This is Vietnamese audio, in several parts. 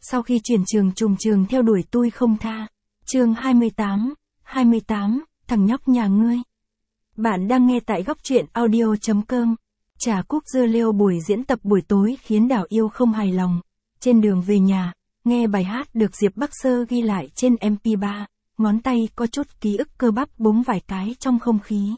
sau khi chuyển trường trùng trường theo đuổi tôi không tha. Chương 28, thằng nhóc nhà ngươi. Bạn đang nghe tại góc truyện audio.com. Trà cúc dưa leo buổi diễn tập buổi tối khiến Đào Yêu không hài lòng. Trên đường về nhà, nghe bài hát được Diệp Bắc Sơ ghi lại trên MP3, ngón tay có chút ký ức cơ bắp búng vài cái trong không khí.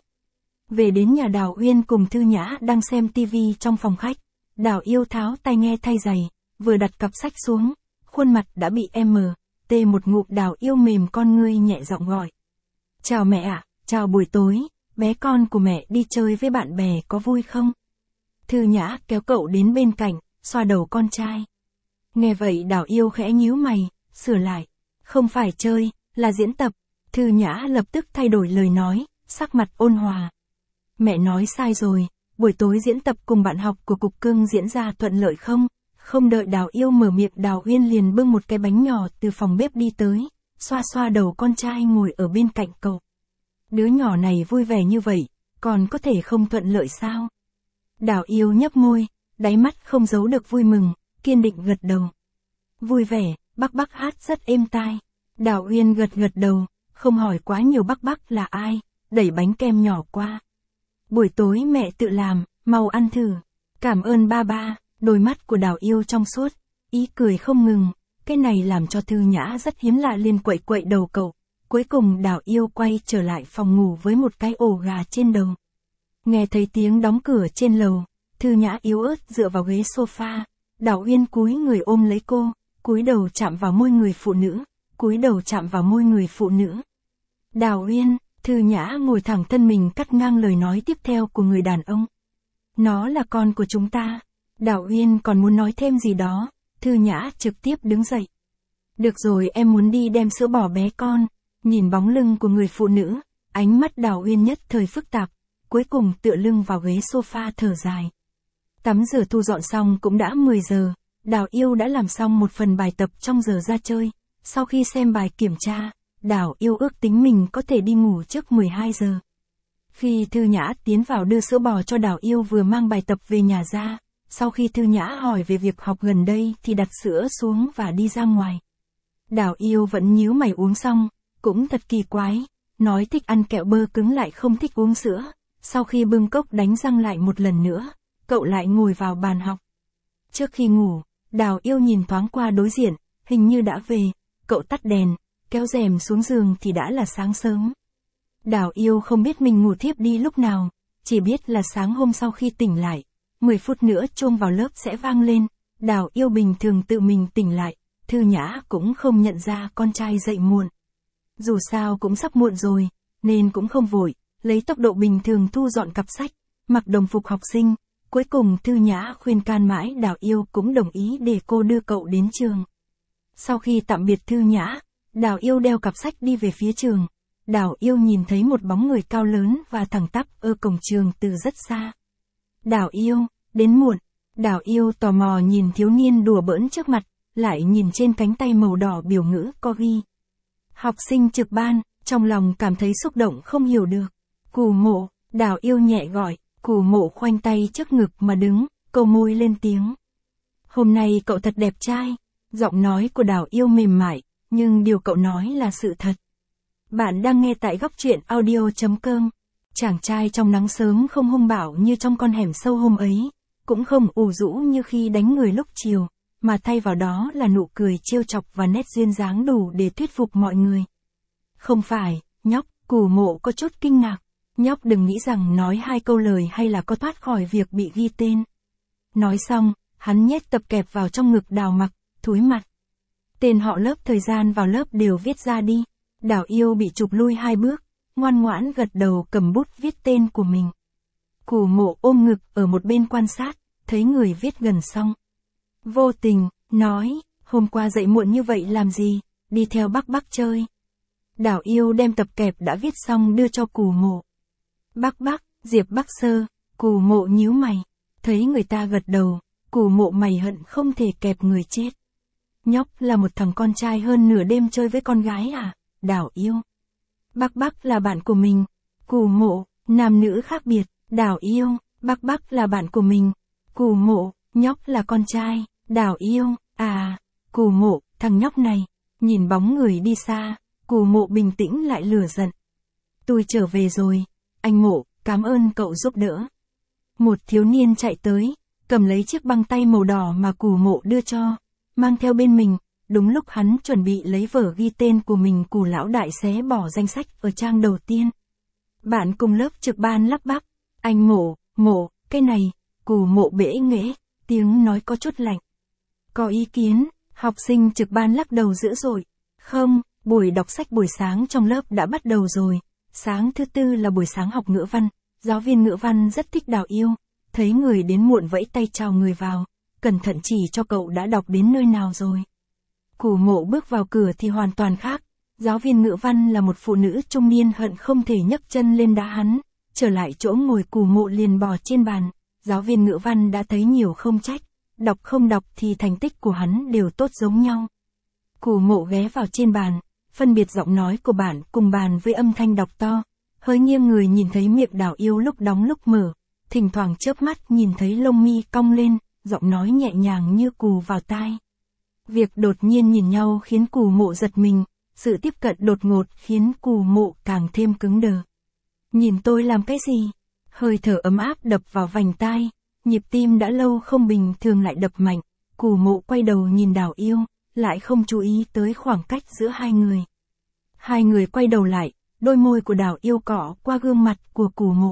Về đến nhà Đào Uyên cùng Thư Nhã đang xem tivi trong phòng khách. Đào Yêu tháo tai nghe thay giày, vừa đặt cặp sách xuống, khuôn mặt đã bị M.T. một ngụm. Đào Yêu mềm con ngươi nhẹ giọng gọi. Chào mẹ ạ, chào buổi tối, bé con của mẹ đi chơi với bạn bè có vui không? Thư Nhã kéo cậu đến bên cạnh, xoa đầu con trai. Nghe vậy Đào Yêu khẽ nhíu mày, sửa lại. Không phải chơi, là diễn tập. Thư Nhã lập tức thay đổi lời nói, sắc mặt ôn hòa. Mẹ nói sai rồi, buổi tối diễn tập cùng bạn học của Cục Cưng diễn ra thuận lợi không? Không đợi Đào Yêu mở miệng, Đào Uyên liền bưng một cái bánh nhỏ từ phòng bếp đi tới, xoa xoa đầu con trai ngồi ở bên cạnh cậu. Đứa nhỏ này vui vẻ như vậy, còn có thể không thuận lợi sao? Đào Yêu nhấp môi, đáy mắt không giấu được vui mừng, kiên định gật đầu. Vui vẻ, Bắc Bắc hát rất êm tai. Đào Uyên gật đầu, không hỏi quá nhiều. Bắc Bắc là ai, đẩy bánh kem nhỏ qua. Buổi tối mẹ tự làm, mau ăn thử. Cảm ơn ba ba. Đôi mắt của Đào Yêu trong suốt, ý cười không ngừng. Cái này làm cho Thư Nhã rất hiếm lạ, liền quậy quậy đầu cậu. Cuối cùng Đào Yêu quay trở lại phòng ngủ với một cái ổ gà trên đầu. Nghe thấy tiếng đóng cửa trên lầu, Thư Nhã yếu ớt dựa vào ghế sofa. Đào Uyên cúi người ôm lấy cô, cúi đầu chạm vào môi người phụ nữ, cúi đầu chạm vào môi người phụ nữ. Đào Uyên, Thư Nhã ngồi thẳng thân mình cắt ngang lời nói tiếp theo của người đàn ông. Nó là con của chúng ta. Đào Uyên còn muốn nói thêm gì đó, Thư Nhã trực tiếp đứng dậy. Được rồi, em muốn đi đem sữa bò bé con. Nhìn bóng lưng của người phụ nữ, ánh mắt Đào Uyên nhất thời phức tạp, cuối cùng tựa lưng vào ghế sofa thở dài. Tắm rửa thu dọn xong cũng đã 10 giờ, Đào Yêu đã làm xong một phần bài tập trong giờ ra chơi. Sau khi xem bài kiểm tra, Đào Yêu ước tính mình có thể đi ngủ trước 12 giờ. Khi Thư Nhã tiến vào đưa sữa bò cho Đào Yêu vừa mang bài tập về nhà ra, sau khi Thư Nhã hỏi về việc học gần đây thì đặt sữa xuống và đi ra ngoài. Đào Yêu vẫn nhíu mày uống xong, cũng thật kỳ quái, nói thích ăn kẹo bơ cứng lại không thích uống sữa. Sau khi bưng cốc đánh răng lại một lần nữa, cậu lại ngồi vào bàn học. Trước khi ngủ, Đào Yêu nhìn thoáng qua đối diện, hình như đã về, cậu tắt đèn, kéo rèm xuống giường thì đã là sáng sớm. Đào Yêu không biết mình ngủ thiếp đi lúc nào, chỉ biết là sáng hôm sau khi tỉnh lại, 10 phút nữa chuông vào lớp sẽ vang lên. Đào Yêu bình thường tự mình tỉnh lại, Thư Nhã cũng không nhận ra con trai dậy muộn. Dù sao cũng sắp muộn rồi, nên cũng không vội, lấy tốc độ bình thường thu dọn cặp sách, mặc đồng phục học sinh. Cuối cùng Thư Nhã khuyên can mãi Đào Yêu cũng đồng ý để cô đưa cậu đến trường. Sau khi tạm biệt Thư Nhã, Đào Yêu đeo cặp sách đi về phía trường. Đào Yêu nhìn thấy một bóng người cao lớn và thẳng tắp ở cổng trường từ rất xa. Đào Yêu, đến muộn. Đào Yêu tò mò nhìn thiếu niên đùa bỡn trước mặt, lại nhìn trên cánh tay màu đỏ biểu ngữ có ghi. Học sinh trực ban, trong lòng cảm thấy xúc động không hiểu được. Cù Mộ, Đào Yêu nhẹ gọi. Cù Mộ khoanh tay trước ngực mà đứng, câu môi lên tiếng. Hôm nay cậu thật đẹp trai. Giọng nói của Đào Yêu mềm mại, nhưng điều cậu nói là sự thật. Bạn đang nghe tại góc truyện audio.com. Chàng trai trong nắng sớm không hung bạo như trong con hẻm sâu hôm ấy, cũng không ủ rũ như khi đánh người lúc chiều, mà thay vào đó là nụ cười trêu chọc và nét duyên dáng đủ để thuyết phục mọi người. Không phải, nhóc, Cù Mộ có chút kinh ngạc. Nhóc đừng nghĩ rằng nói 2 câu lời hay là có thoát khỏi việc bị ghi tên. Nói xong, hắn nhét tập kẹp vào trong ngực Đào Mặc, thúi mặt. Tên họ lớp thời gian vào lớp đều viết ra đi. Đào Yêu bị chụp lui 2 bước, ngoan ngoãn gật đầu cầm bút viết tên của mình. Cù Mộ ôm ngực ở một bên quan sát, thấy người viết gần xong. Vô tình, nói, hôm qua dậy muộn như vậy làm gì, đi theo Bắc Bắc chơi. Đào Yêu đem tập kẹp đã viết xong đưa cho Cù Mộ. Bắc Bắc, Diệp Bắc Sơ. Cù Mộ nhíu mày, thấy người ta gật đầu, Cù Mộ mày hận không thể kẹp người chết. Nhóc là một thằng con trai hơn nửa đêm chơi với con gái à? Đào Yêu. Bắc Bắc là bạn của mình. Cù Mộ, nam nữ khác biệt. Đào Yêu, Bắc Bắc là bạn của mình. Cù Mộ, nhóc là con trai. Đào Yêu, à. Cù Mộ, thằng nhóc này. Nhìn bóng người đi xa, Cù Mộ bình tĩnh lại lửa giận. Tôi trở về rồi. Anh Mộ, cảm ơn cậu giúp đỡ. Một thiếu niên chạy tới, cầm lấy chiếc băng tay màu đỏ mà Cù Mộ đưa cho, mang theo bên mình. Đúng lúc hắn chuẩn bị lấy vở ghi tên của mình, Cù lão đại xé bỏ danh sách ở trang đầu tiên. Bạn cùng lớp trực ban lắp bắp. Anh Mộ, cái này. Cù Mộ bẽ nghễ, tiếng nói có chút lạnh. Có ý kiến? Học sinh trực ban lắc đầu dữ dội. Không, buổi đọc sách buổi sáng trong lớp đã bắt đầu rồi. Sáng thứ tư là buổi sáng học ngữ văn. Giáo viên ngữ văn rất thích Đào Yêu. Thấy người đến muộn vẫy tay chào người vào. Cẩn thận chỉ cho cậu đã đọc đến nơi nào rồi. Cù Mộ bước vào cửa thì hoàn toàn khác. Giáo viên ngữ văn là một phụ nữ trung niên hận không thể nhấc chân lên đá hắn. Trở lại chỗ ngồi, Cù Mộ liền bò trên bàn. Giáo viên ngữ văn đã thấy nhiều không trách. Đọc không đọc thì thành tích của hắn đều tốt giống nhau. Cù Mộ ghé vào trên bàn, phân biệt giọng nói của bạn cùng bàn với âm thanh đọc to. Hơi nghiêng người nhìn thấy miệng Đào Yêu lúc đóng lúc mở. Thỉnh thoảng chớp mắt nhìn thấy lông mi cong lên, giọng nói nhẹ nhàng như cù vào tai. Việc đột nhiên nhìn nhau khiến Cù Mộ giật mình, sự tiếp cận đột ngột khiến Cù Mộ càng thêm cứng đờ. Nhìn tôi làm cái gì? Hơi thở ấm áp đập vào vành tai, nhịp tim đã lâu không bình thường lại đập mạnh. Cù Mộ quay đầu nhìn Đào Yêu, lại không chú ý tới khoảng cách giữa hai người. Hai người quay đầu lại, đôi môi của Đào Yêu cọ qua gương mặt của Cù Mộ.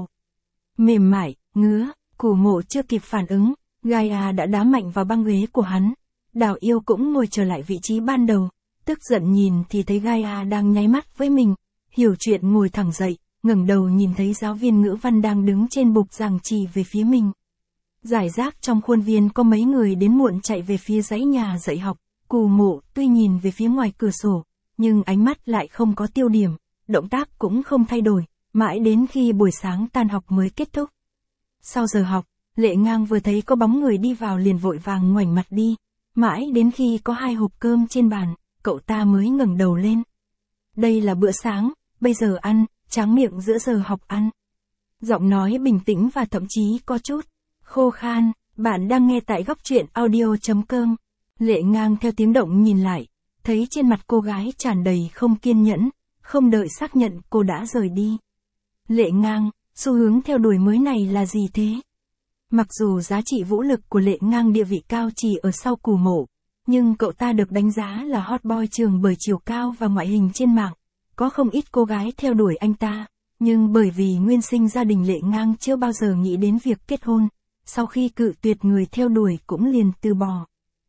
Mềm mại, ngứa. Cù Mộ chưa kịp phản ứng, Gaia đã đá mạnh vào băng ghế của hắn. Đào Yêu cũng ngồi trở lại vị trí ban đầu, tức giận nhìn thì thấy Gaia đang nháy mắt với mình. Hiểu chuyện ngồi thẳng dậy, ngẩng đầu nhìn thấy giáo viên ngữ văn đang đứng trên bục giảng chỉ về phía mình. Giải rác trong khuôn viên có mấy người đến muộn chạy về phía dãy nhà dạy học. Cù Mộ tuy nhìn về phía ngoài cửa sổ, nhưng ánh mắt lại không có tiêu điểm, động tác cũng không thay đổi, mãi đến khi buổi sáng tan học mới kết thúc. Sau giờ học, Lệ Ngang vừa thấy có bóng người đi vào liền vội vàng ngoảnh mặt đi, mãi đến khi có 2 hộp cơm trên bàn, cậu ta mới ngẩng đầu lên. Đây là bữa sáng, bây giờ ăn, tráng miệng giữa giờ học ăn. Giọng nói bình tĩnh và thậm chí có chút khô khan. Bạn đang nghe tại góc truyện audio.com. Lệ Ngang theo tiếng động nhìn lại, thấy trên mặt cô gái tràn đầy không kiên nhẫn, không đợi xác nhận cô đã rời đi. Lệ Ngang, xu hướng theo đuổi mới này là gì thế? Mặc dù giá trị vũ lực của Lệ Ngang địa vị cao chỉ ở sau Cù Mộ, nhưng cậu ta được đánh giá là hot boy trường bởi chiều cao và ngoại hình trên mạng. Có không ít cô gái theo đuổi anh ta, nhưng bởi vì nguyên sinh gia đình Lệ Ngang chưa bao giờ nghĩ đến việc kết hôn, sau khi cự tuyệt người theo đuổi cũng liền từ bỏ.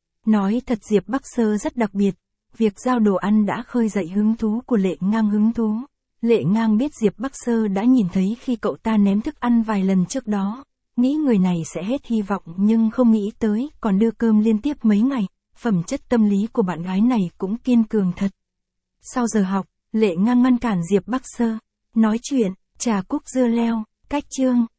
Nói thật, Diệp Bắc Sơ rất đặc biệt, việc giao đồ ăn đã khơi dậy hứng thú của Lệ Ngang hứng thú. Lệ Ngang biết Diệp Bắc Sơ đã nhìn thấy khi cậu ta ném thức ăn vài lần trước đó, nghĩ người này sẽ hết hy vọng nhưng không nghĩ tới còn đưa cơm liên tiếp mấy ngày, phẩm chất tâm lý của bạn gái này cũng kiên cường thật. Sau giờ học, Lệ Ngang ngăn cản Diệp Bắc Sơ, nói chuyện, trà cúc dưa leo, cách chương.